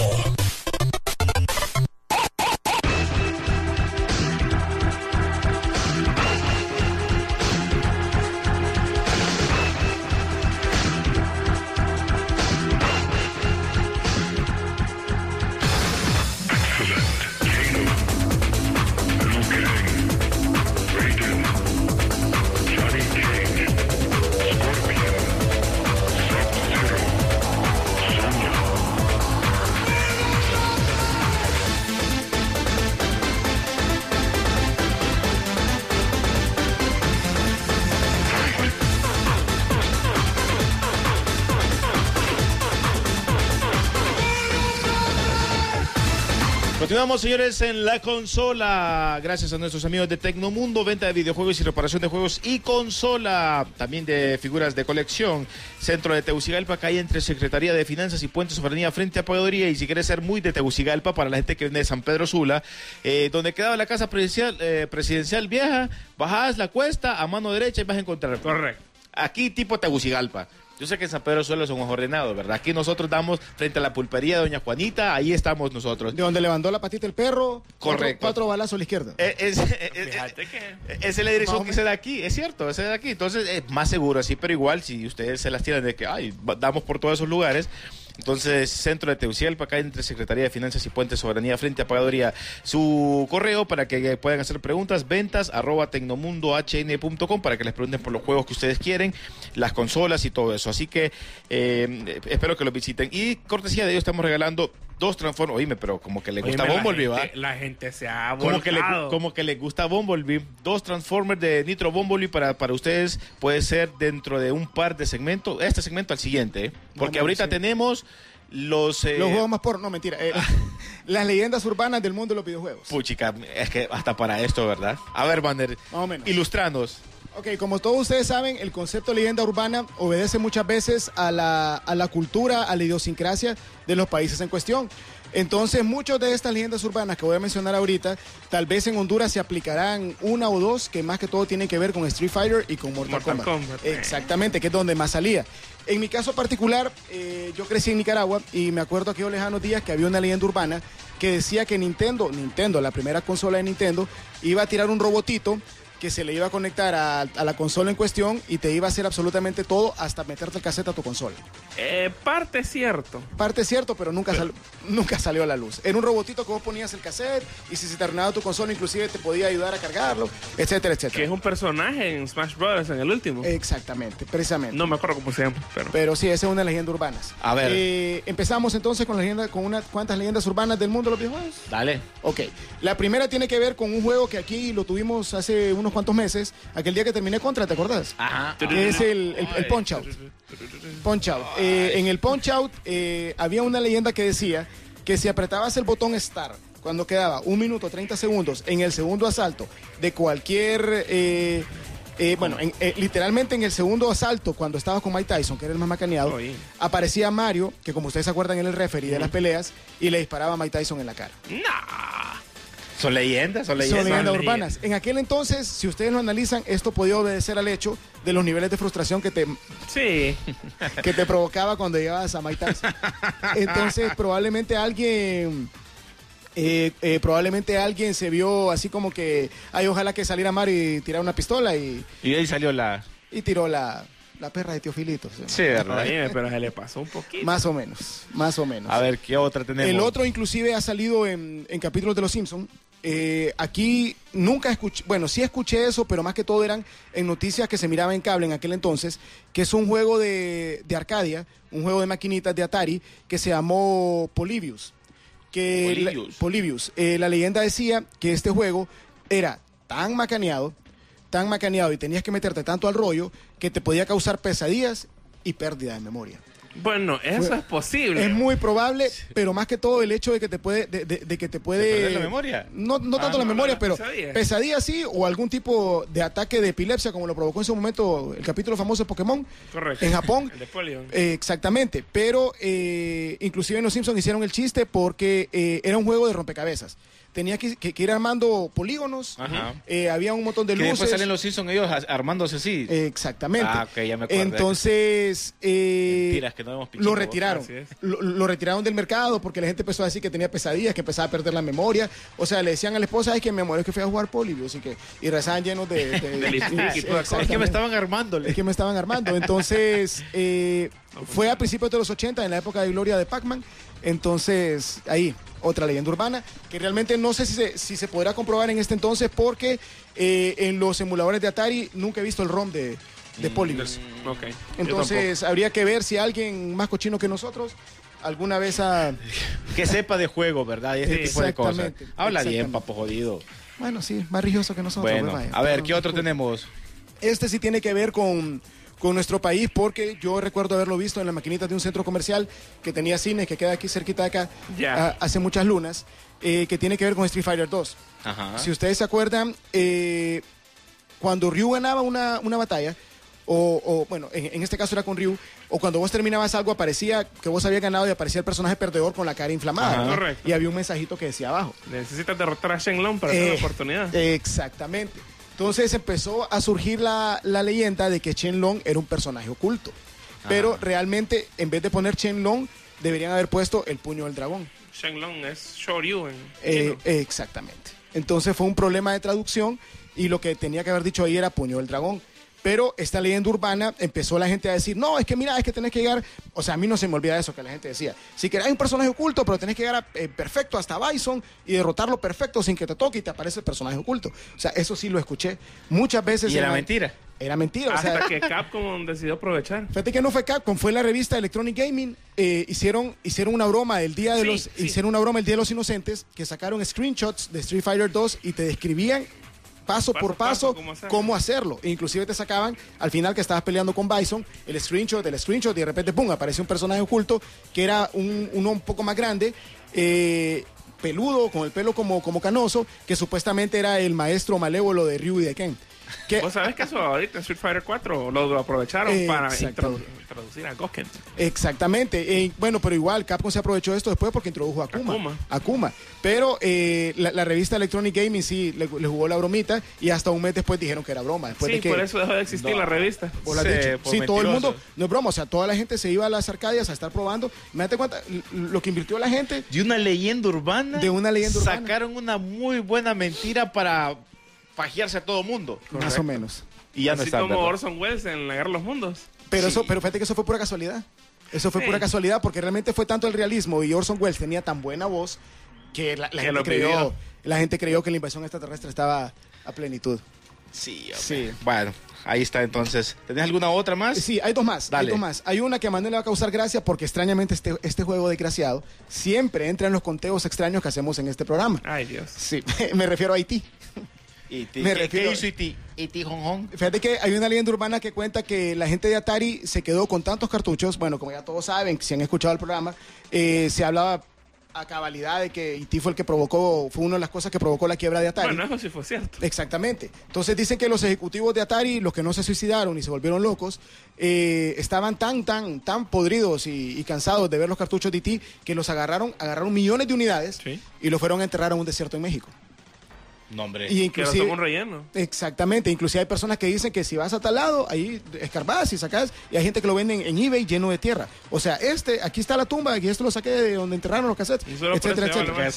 Continuamos, señores, en la consola. Gracias a nuestros amigos de Tecnomundo, venta de videojuegos y reparación de juegos y consola, también de figuras de colección. Centro de Tegucigalpa, calle entre Secretaría de Finanzas y Puente Soberanía, frente a Pagaduría. Y si quieres ser muy de Tegucigalpa, para la gente que viene de San Pedro Sula, donde quedaba la casa presidencial vieja, bajás la cuesta a mano derecha y vas a encontrar. Correcto. Aquí tipo Tegucigalpa. Yo sé que en San Pedro Sula somos ordenados, ¿verdad? Aquí nosotros damos frente a la pulpería de Doña Juanita, ahí estamos nosotros. De donde levantó la patita el perro. Correcto. Cuatro balazos a la izquierda. Fíjate que... Esa es la dirección que se da aquí, es cierto, esa es de aquí. Entonces es más seguro así, pero igual si ustedes se las tiran de que, ay, damos por todos esos lugares, Entonces, Centro de Teucialpa, acá entre Secretaría de Finanzas y Puentes Soberanía frente a Pagaduría. Su correo para que puedan hacer preguntas, ventas@tecnomundohn.com, para que les pregunten por los juegos que ustedes quieren, las consolas y todo eso. Así que espero que lo visiten. Y cortesía de ellos estamos regalando 2 Transformers. Oíme, pero como que le gusta Bumblebee, ¿va? La gente se ha Como volcado. que les gusta Bumblebee. 2 Transformers de Nitro Bumblebee para ustedes. Puede ser dentro de un par de segmentos. Este segmento al siguiente, ¿eh? Porque ahorita tenemos los juegos más porno, no, mentira. Las leyendas urbanas del mundo de los videojuegos. Puchica, es que hasta para esto, ¿verdad? A ver, Banner, más o menos. ilustranos. Ok, como todos ustedes saben, el concepto de leyenda urbana obedece muchas veces a la cultura, a la idiosincrasia de los países en cuestión. Entonces, muchas de estas leyendas urbanas que voy a mencionar ahorita, tal vez en Honduras se aplicarán 1 o 2, que más que todo tienen que ver con Street Fighter y con Mortal Kombat. Exactamente, que es donde más salía. En mi caso particular, yo crecí en Nicaragua y me acuerdo aquellos lejanos días que había una leyenda urbana que decía que Nintendo, la primera consola de Nintendo, iba a tirar un robotito que se le iba a conectar a la consola en cuestión y te iba a hacer absolutamente todo hasta meterte el cassette a tu consola. Parte cierto. Parte cierto, pero nunca salió a la luz. Era un robotito que vos ponías el cassette y si se te arruinaba tu consola inclusive te podía ayudar a cargarlo, etcétera, etcétera. Que es un personaje en Smash Bros. En el último. Exactamente, precisamente. No me acuerdo cómo se llama, pero sí, esa es una leyenda urbana. A ver. Empezamos entonces con unas cuantas leyendas urbanas del mundo de los videojuegos. Dale. Ok. La primera tiene que ver con un juego que aquí lo tuvimos hace unos cuantos meses, aquel día que terminé Contra, ¿te acordás? Ajá. Que es el Punch Out. Punch Out. En el Punch Out había una leyenda que decía que si apretabas el botón Start cuando quedaba 1 minuto 30 segundos en el segundo asalto de cualquier... literalmente en el segundo asalto, cuando estaba con Mike Tyson, que era el más macaneado, aparecía Mario, que como ustedes se acuerdan, era el referee de las peleas, y le disparaba a Mike Tyson en la cara. Son leyendas urbanas. En aquel entonces, si ustedes lo analizan, esto podía obedecer al hecho de los niveles de frustración que te provocaba cuando llegabas a Mike Tyson. Entonces, probablemente alguien se vio así como que, ojalá que saliera Mario y tirara una pistola y ahí salió y tiró la perra de Teofilito. Sí, ¿verdad? Pero se le pasó un poquito. Más o menos. A ver, ¿qué otra tenemos? El otro inclusive ha salido en capítulos de Los Simpsons. Aquí nunca escuché, sí escuché eso, pero más que todo eran en noticias que se miraba en cable en aquel entonces, que es un juego de Arcadia, un juego de maquinitas de Atari, que se llamó Polybius. Polybius. La leyenda decía que este juego era tan macaneado y tenías que meterte tanto al rollo que te podía causar pesadillas y pérdida de memoria. Bueno, eso es posible. Es muy probable, pero más que todo el hecho de que te puede... ¿De que te puede perder la memoria? No tanto la memoria, pero pesadilla sí, o algún tipo de ataque de epilepsia, como lo provocó en su momento el capítulo famoso de Pokémon. Correcto. En Japón. El de Polion. Exactamente, pero inclusive en Los Simpsons hicieron el chiste porque era un juego de rompecabezas. Tenía que ir armando polígonos. Había un montón de luces. Que después salen Los Simpsons ellos armándose así. Exactamente. Ok, ya me acuerdo. Entonces, mentiras, que no hemos lo retiraron. Lo retiraron del mercado porque la gente empezó a decir que tenía pesadillas, que empezaba a perder la memoria. O sea, le decían a la esposa, es que mi amor, es que fui a jugar Polybius y rezaban llenos de es que me estaban armando. Entonces, fue a principios de los 80, en la época de gloria de Pac-Man. Entonces, ahí, otra leyenda urbana, que realmente no sé si se podrá comprobar en este entonces, porque en los emuladores de Atari nunca he visto el ROM de Polybius. Okay. Entonces, habría que ver si alguien más cochino que nosotros alguna vez que sepa de juego, ¿verdad? Y este tipo de cosas. Habla bien, papo jodido. Bueno, sí, más religioso que nosotros. Bueno, a ver, ¿qué otro tenemos? Este sí tiene que ver con nuestro país, porque yo recuerdo haberlo visto en las maquinitas de un centro comercial que tenía cine, que queda aquí cerquita de acá, hace muchas lunas, que tiene que ver con Street Fighter 2. Si ustedes se acuerdan, cuando Ryu ganaba una batalla, en este caso era con Ryu, o cuando vos terminabas algo aparecía que vos habías ganado y aparecía el personaje perdedor con la cara inflamada, ¿no? Correcto. Y había un mensajito que decía abajo: necesitas derrotar a Shenlong para tener la oportunidad. Exactamente. Entonces empezó a surgir la leyenda de que Shenlong era un personaje oculto. Pero realmente, en vez de poner Shenlong, deberían haber puesto el puño del dragón. Shenlong es Shoryu en chino. Exactamente. Entonces fue un problema de traducción y lo que tenía que haber dicho ahí era puño del dragón. Pero esta leyenda urbana empezó la gente a decir, no, es que mira, es que tenés que llegar, o sea, a mí no se me olvida eso que la gente decía, si querés un personaje oculto, pero tenés que llegar perfecto hasta Bison y derrotarlo perfecto sin que te toque y te aparece el personaje oculto. O sea, eso sí lo escuché muchas veces. Y era mentira. Era mentira. Hasta o sea, que Capcom decidió aprovechar. fíjate que no fue Capcom, fue la revista Electronic Gaming. Hicieron una broma el día de hicieron una broma el Día de los Inocentes, que sacaron screenshots de Street Fighter 2 y te describían paso por paso cómo hacerlo. E inclusive te sacaban al final que estabas peleando con Bison, el screenshot y de repente ¡pum! Apareció un personaje oculto que era uno un poco más grande, peludo, con el pelo como canoso, que supuestamente era el maestro malévolo de Ryu y de Ken. ¿Vos sabés que eso ahorita en Street Fighter 4 lo aprovecharon para introducir a Goken? Exactamente. Bueno, pero igual Capcom se aprovechó de esto después porque introdujo a Akuma. Pero la revista Electronic Gaming sí le jugó la bromita y hasta un mes después dijeron que era broma. Después de que, por eso dejó de existir la revista. Sí, todo el mundo, no es broma, o sea, toda la gente se iba a las Arcadias a estar probando. Me date cuenta lo que invirtió la gente. De una leyenda urbana. Sacaron una muy buena mentira para fajearse a todo mundo. Correcto. Más o menos. Y ya así no está, como ¿verdad? Orson Welles en La Guerra de los Mundos. Pero fíjate que eso fue pura casualidad. Eso fue pura casualidad porque realmente fue tanto el realismo y Orson Welles tenía tan buena voz que la gente creyó que la invasión extraterrestre estaba a plenitud. Sí. Bueno, ahí está entonces. ¿Tenés alguna otra más? Sí, hay dos más. Dale. Hay una que a Manuel le va a causar gracia porque extrañamente este juego desgraciado siempre entra en los conteos extraños que hacemos en este programa. Ay, Dios. Sí, me refiero a Haití. ¿Qué hizo E.T. Hong Hong? Fíjate que hay una leyenda urbana que cuenta que la gente de Atari se quedó con tantos cartuchos. Bueno, como ya todos saben, si han escuchado el programa, se hablaba a cabalidad de que E.T. fue una de las cosas que provocó la quiebra de Atari. Bueno, eso sí fue cierto. Exactamente. Entonces dicen que los ejecutivos de Atari, los que no se suicidaron y se volvieron locos, estaban tan podridos y cansados de ver los cartuchos de E.T. que los agarraron millones de unidades y los fueron a enterrar en un desierto en México. No, hombre. Y inclusive, que lo un relleno. Exactamente. Inclusive hay personas que dicen que si vas a tal lado, ahí escarbás y sacás, y hay gente que lo venden en eBay lleno de tierra. O sea, aquí está la tumba, aquí esto lo saqué de donde enterraron los cassettes, etcétera.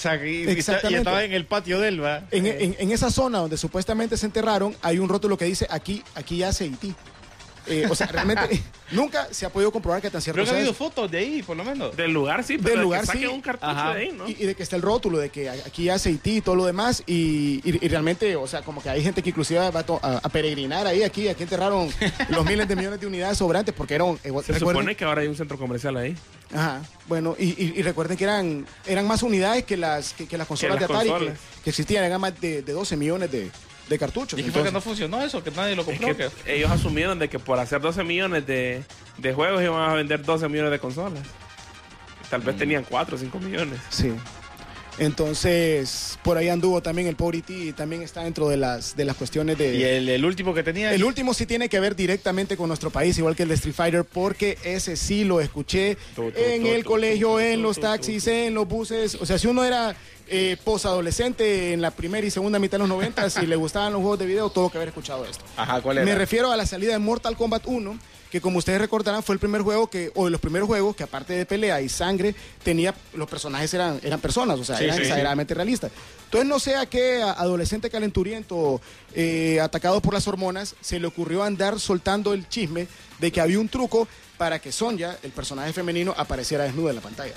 Y estaba en el patio de él, ¿va? En esa zona donde supuestamente se enterraron, hay un rótulo que dice aquí yace E.T. O sea, realmente nunca se ha podido comprobar que tan cierto Creo que sea ha habido eso. fotos de ahí, por lo menos. Del lugar, sí, pero que saquen un cartucho de ahí, ¿no? Y de que está el rótulo, de que aquí hace IT y todo lo demás. Y realmente, o sea, como que hay gente que inclusive va a peregrinar ahí, aquí enterraron los miles de millones de unidades sobrantes porque eran... Se supone que ahora hay un centro comercial ahí. Ajá, bueno, y recuerden que eran más unidades que las consolas de Atari que existían, eran más de 12 millones de cartuchos. ¿Y qué fue que no funcionó eso? Que nadie lo compró. Es que ellos asumieron de que por hacer 12 millones de juegos iban a vender 12 millones de consolas. Tal vez tenían 4 o 5 millones. Sí. Entonces, por ahí anduvo también el pobre E.T. y también está dentro de las cuestiones de... ¿Y el último que tenía? El último sí tiene que ver directamente con nuestro país, igual que el de Street Fighter, porque ese sí lo escuché en el colegio, en los taxis, en los buses. O sea, si uno era posadolescente en la primera y segunda mitad de los 90, si le gustaban los juegos de video, tuvo que haber escuchado esto. Ajá, ¿cuál era? Me refiero a la salida de Mortal Kombat 1, que como ustedes recordarán fue el primer juego o de los primeros juegos que aparte de pelea y sangre, los personajes eran personas, o sea, eran exageradamente realistas. Entonces no sé a qué adolescente calenturiento atacado por las hormonas se le ocurrió andar soltando el chisme de que había un truco para que Sonya, el personaje femenino, apareciera desnuda en la pantalla.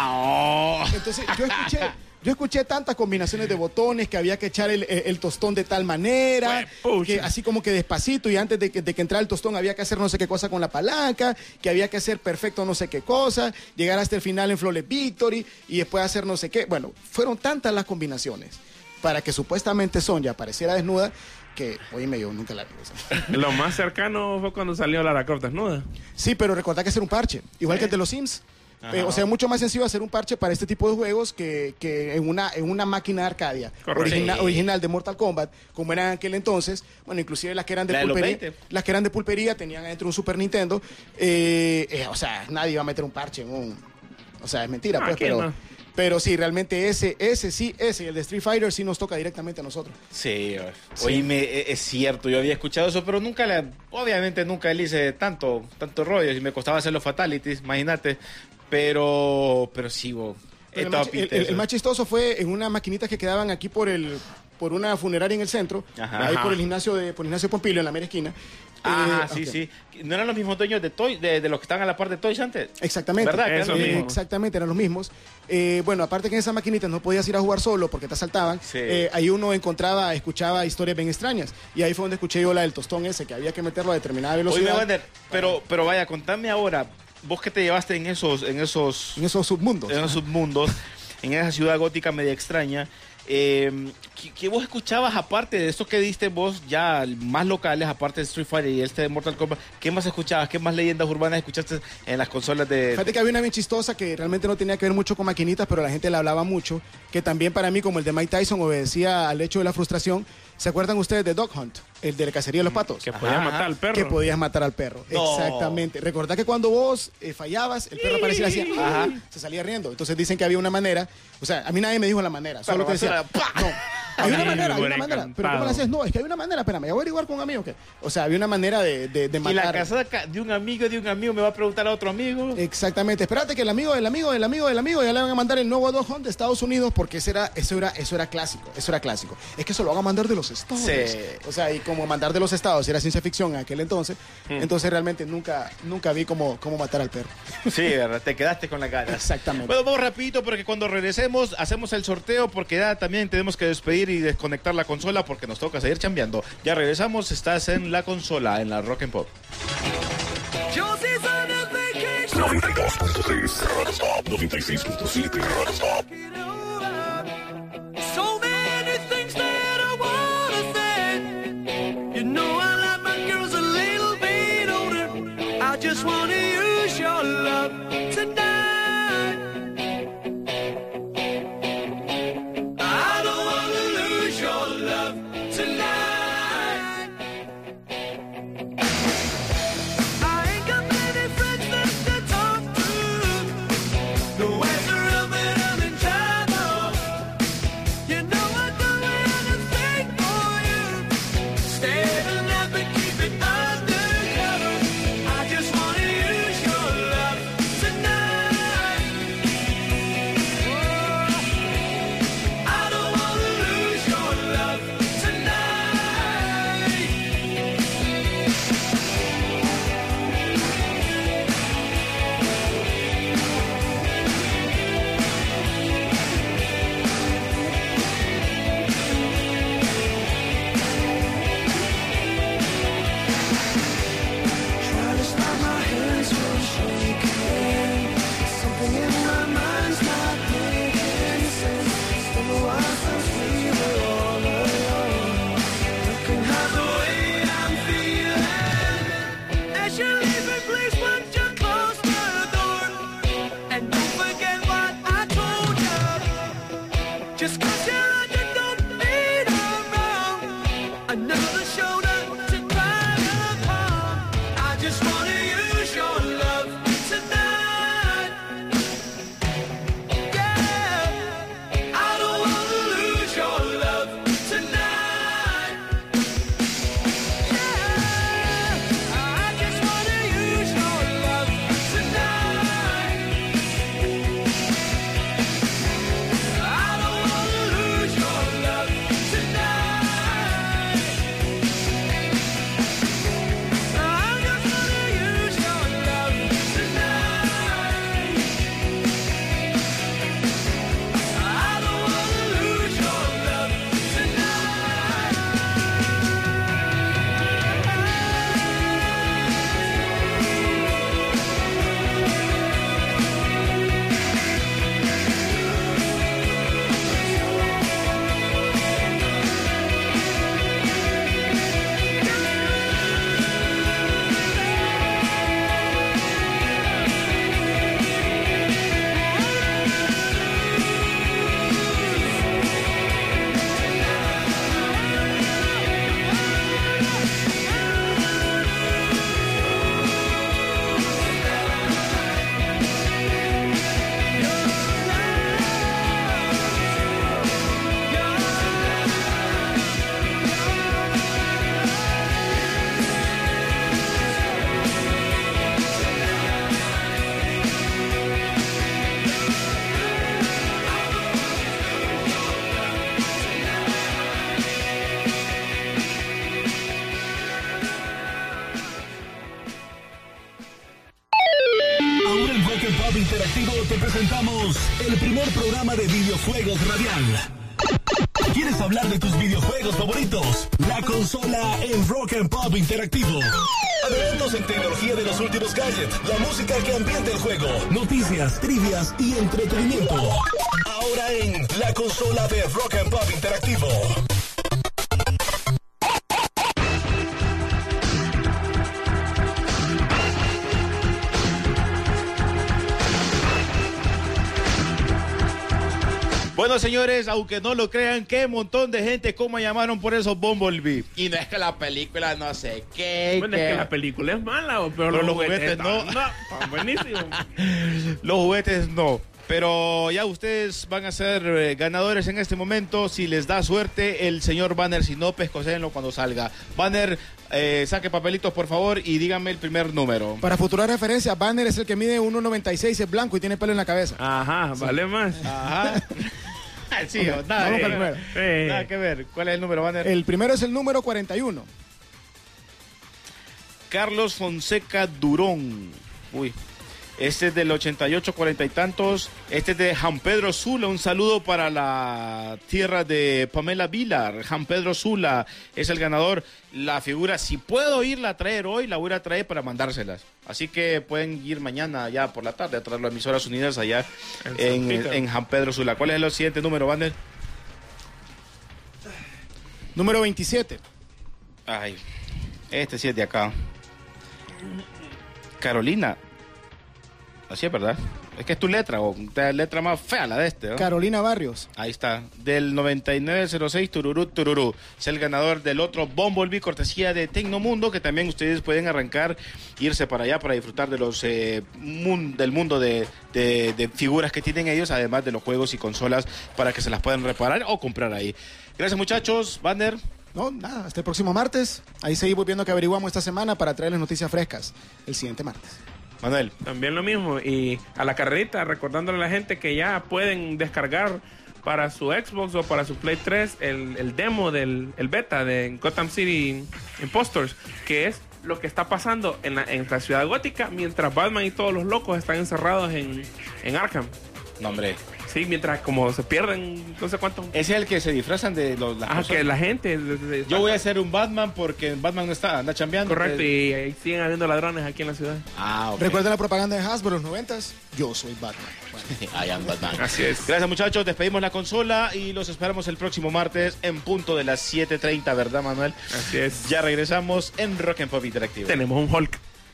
No. Entonces yo escuché tantas combinaciones de botones, que había que echar el tostón de tal manera, que así como que despacito, y antes de que entrara el tostón había que hacer no sé qué cosa con la palanca, que había que hacer perfecto no sé qué cosa, llegar hasta el final en Flawless Victory y después hacer no sé qué. Bueno, fueron tantas las combinaciones para que supuestamente Sonya apareciera desnuda que, oíme, yo nunca la vi. Lo más cercano fue cuando salió Lara Croft desnuda. Sí, pero recordá que hacer un parche, igual que el de los Sims. O sea, mucho más sencillo hacer un parche para este tipo de juegos que en una máquina de Arcadia original de Mortal Kombat, como era en aquel entonces. Bueno, inclusive las que eran de pulpería tenían adentro un Super Nintendo. O sea, nadie iba a meter un parche en un... O sea, es mentira, pues, pero sí, realmente ese y el de Street Fighter sí nos toca directamente a nosotros. Sí, oíme, es cierto, yo había escuchado eso, pero obviamente nunca le hice tanto rollo, y me costaba hacer los fatalities, imagínate, pero sí, el más chistoso fue en una maquinita que quedaban aquí por el por una funeraria en el centro, Ajá. ahí por el gimnasio de Pompilio, en la mera esquina. Sí, ok. sí. ¿No eran los mismos dueños de los que estaban a la par de Toys antes? Exactamente. ¿Verdad? Eso mismo. Exactamente, eran los mismos. Bueno, aparte que en esas maquinitas no podías ir a jugar solo porque te asaltaban, Sí. ahí uno escuchaba historias bien extrañas. Y ahí fue donde escuché yo la del tostón ese, que había que meterlo a determinada Oye, velocidad. Wander, pero vaya, contame ahora, vos que te llevaste en esos En esos submundos. en esos submundos, en esa ciudad gótica media extraña, ¿qué vos escuchabas aparte de esto que diste vos ya más locales, aparte de Street Fighter y de Mortal Kombat? ¿Qué más escuchabas? ¿Qué más leyendas urbanas escuchaste en las consolas de...? Fíjate que había una bien chistosa que realmente no tenía que ver mucho con maquinitas, pero la gente la hablaba mucho, que también para mí, como el de Mike Tyson, obedecía al hecho de la frustración. ¿Se acuerdan ustedes de Dog Hunt? El de la cacería de los patos. Que podías matar al perro. Que podías matar al perro. No. Exactamente. Recordá que cuando vos fallabas, el perro aparecía y hacía, Ajá. se salía riendo. Entonces dicen que había una manera, o sea, a mí nadie me dijo la manera, solo que decía, no, hay una Sí, manera, me hay hubiera una manera. Pero encantado. ¿cómo la haces? No, es que hay una manera, espérame, voy a averiguar con un amigo que. O sea, había una manera de Y la matar. casada de un amigo me va a preguntar a otro amigo. Exactamente. Espérate que el amigo ya le van a mandar el nuevo Dog Hunt de Estados Unidos porque eso era clásico. Eso era clásico. Es que eso lo van a mandar de los estados. Sí. O sea, y como mandar de los estados era ciencia ficción en aquel entonces, entonces realmente nunca vi cómo matar al perro. Sí, ¿verdad? Te quedaste con la cara. Exactamente. Bueno, vamos rapidito porque cuando regresemos hacemos el sorteo porque ya también tenemos que despedir y desconectar la consola porque nos toca seguir chambeando. Ya regresamos, estás en la consola, en la Rock and Pop. Josie's on a vacation. 92.3, 96.7. So many things that I wanna say. You know I like my girls a little bit older. I just wanna use your love tonight. I don't wanna lose your love tonight. I ain't got many friends left to talk to. No answer of it, I'm in trouble. You know I'd do anything for you. Stay the night but keep it undercover. I just wanna use your love tonight. I don't wanna lose your love tonight. Try to stop my hands from shaking. Something in my mind's not making sense. It's been a while since we were all alone. You can have the way I'm feeling. As you leave me, please won't you close the door? And don't forget what I told you. Just 'cause you're on, you don't need a wrong. Another shoulder to cry upon. I just wanna use your love tonight. Yeah, I don't wanna lose your love tonight. Yeah, I just wanna use your love tonight. I don't wanna lose primer programa de videojuegos radial. ¿Quieres hablar de tus videojuegos favoritos? La consola en Rock and Pop Interactivo. Adelantos en tecnología de los últimos gadgets, la música que ambienta el juego, noticias, trivias y entretenimiento. Ahora en la consola de Rock and Pop Interactivo. Bueno, señores, aunque no lo crean, qué montón de gente como llamaron por esos Bumblebee. Y no es que la película no sé qué. Bueno, es que la película es mala, pero los juguetes no. Están buenísimos. Los juguetes no. Pero ya ustedes van a ser ganadores en este momento. Si les da suerte el señor Banner, si no, pescoséenlo cuando salga. Banner, saque papelitos, por favor, y dígame el primer número. Para futura referencia, Banner es el que mide 1.96, es blanco y tiene pelo en la cabeza. Ajá, sí. Vale más. Ajá. Sí, okay, nada que ver. ¿Cuál es el número, Banner? El primero es el número 41. Carlos Fonseca Durón. Uy. Este es del 88, 40 y tantos. Este es de Juan Pedro Sula. Un saludo para la tierra de Pamela Vilar. Juan Pedro Sula es el ganador. La figura, si puedo irla a traer hoy, la voy a traer para mandárselas. Así que pueden ir mañana ya por la tarde a traer las emisoras unidas allá en Juan Pedro Sula. ¿Cuál es el siguiente número, Wander? Número 27. Ay, este sí es de acá. Carolina. Así es, ¿verdad? Es que es tu letra, o la letra más fea, la de este, ¿no? Carolina Barrios. Ahí está, del 9906 Tururú Tururú. Es el ganador del otro Bumblebee, cortesía de Tecnomundo, que también ustedes pueden arrancar, irse para allá para disfrutar de los del mundo de figuras que tienen ellos, además de los juegos y consolas para que se las puedan reparar o comprar ahí. Gracias, muchachos. Banner. No, nada, hasta el próximo martes. Ahí seguimos viendo que averiguamos esta semana para traerles noticias frescas el siguiente martes. Manuel. También lo mismo. Y a la carrerita, recordándole a la gente que ya pueden descargar para su Xbox o para su Play 3 el demo el beta de Gotham City Impostors, que es lo que está pasando en la ciudad gótica mientras Batman y todos los locos están encerrados en Arkham. No, hombre. Sí, mientras como se pierden, no sé cuántos. Ese es el que se disfrazan de las personas. Que la gente. Yo voy a ser un Batman porque Batman no está, anda chambeando. Correcto, y ahí siguen habiendo ladrones aquí en la ciudad. Okay. ¿Recuerdan la propaganda de Hasbro en los 90s? Yo soy Batman. Bueno. I am Batman. Así es. Gracias, muchachos. Despedimos la consola y los esperamos el próximo martes en punto de las 7:30, ¿verdad, Manuel? Así es. Ya regresamos en Rock and Pop Interactivo. Tenemos un Hulk.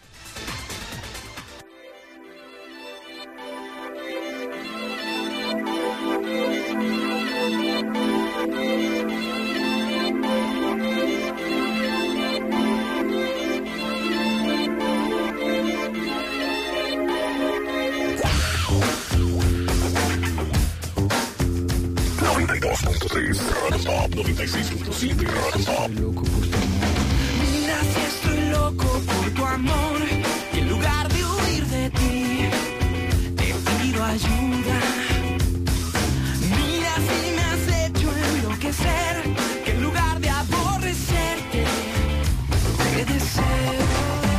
Mira si estoy loco por tu amor y en lugar de huir de ti te pido ayuda. Mira si me has hecho enloquecer, que en lugar de aborrecerte te deseo.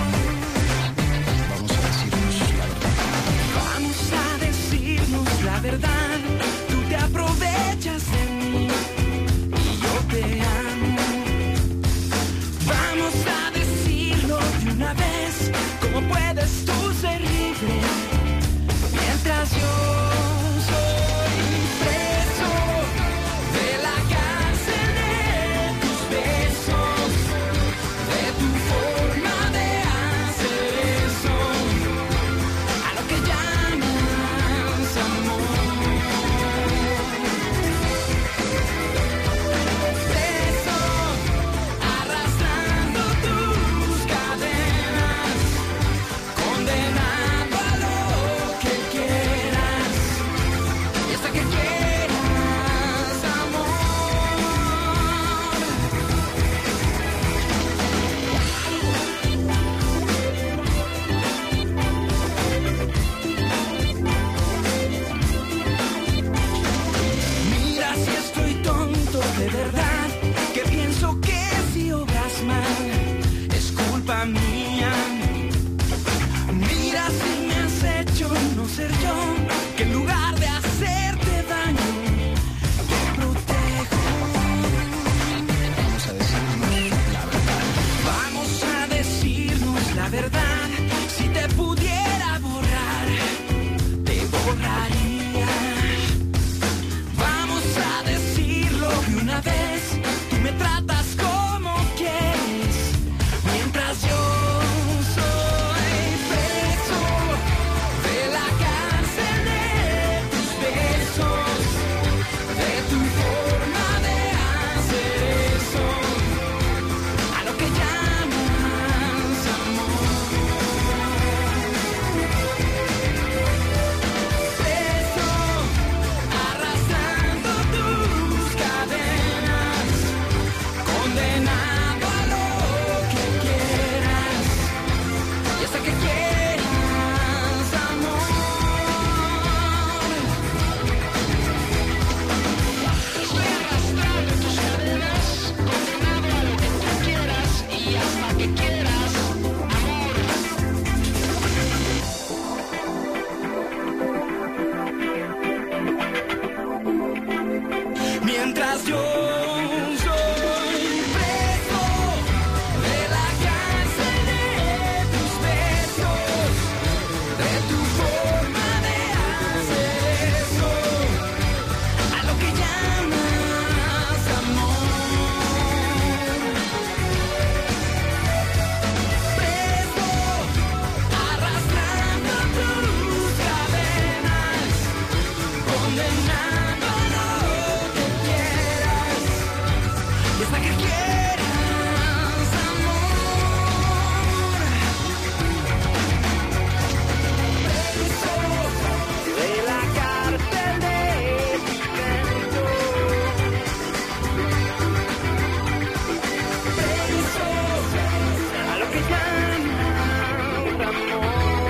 Vamos a decirnos la verdad. Tú te aprovechas de mí y yo te amo. Vamos a decirlo de una vez. ¿Cómo puedes tú ser libre mientras yo soy preso de la cárcel de tus besos, de tu forma de hacer eso, a lo que llamas amor? Preso, arrastrando tus cadenas, condenado a lo que quieras, y hasta que quieras amor. Mira si estoy tonto de verdad, que pienso que si obras mal es culpa mía. Mira si me has hecho no ser yo, que en lugar de hacerte mientras yo soy preso de la cárcel de tus besos, de tu forma de hacer eso, a lo que llamas amor. Preso, arrastrando tus cadenas, condenando lo que quieras, y hasta que quieras amor. Preso de la cárcel de tu canto, preso a lo que llamas amor.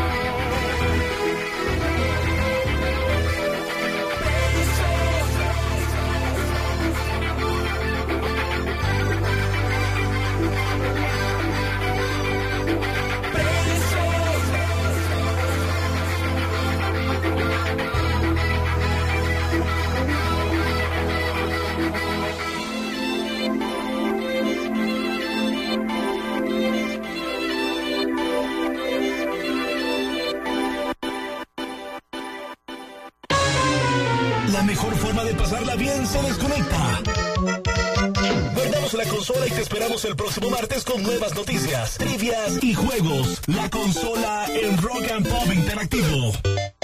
La mejor forma de pasarla bien se desconecta. Guardamos la consola y te esperamos el próximo martes con nuevas noticias, trivias y juegos. La consola en Rock and Pop Interactivo.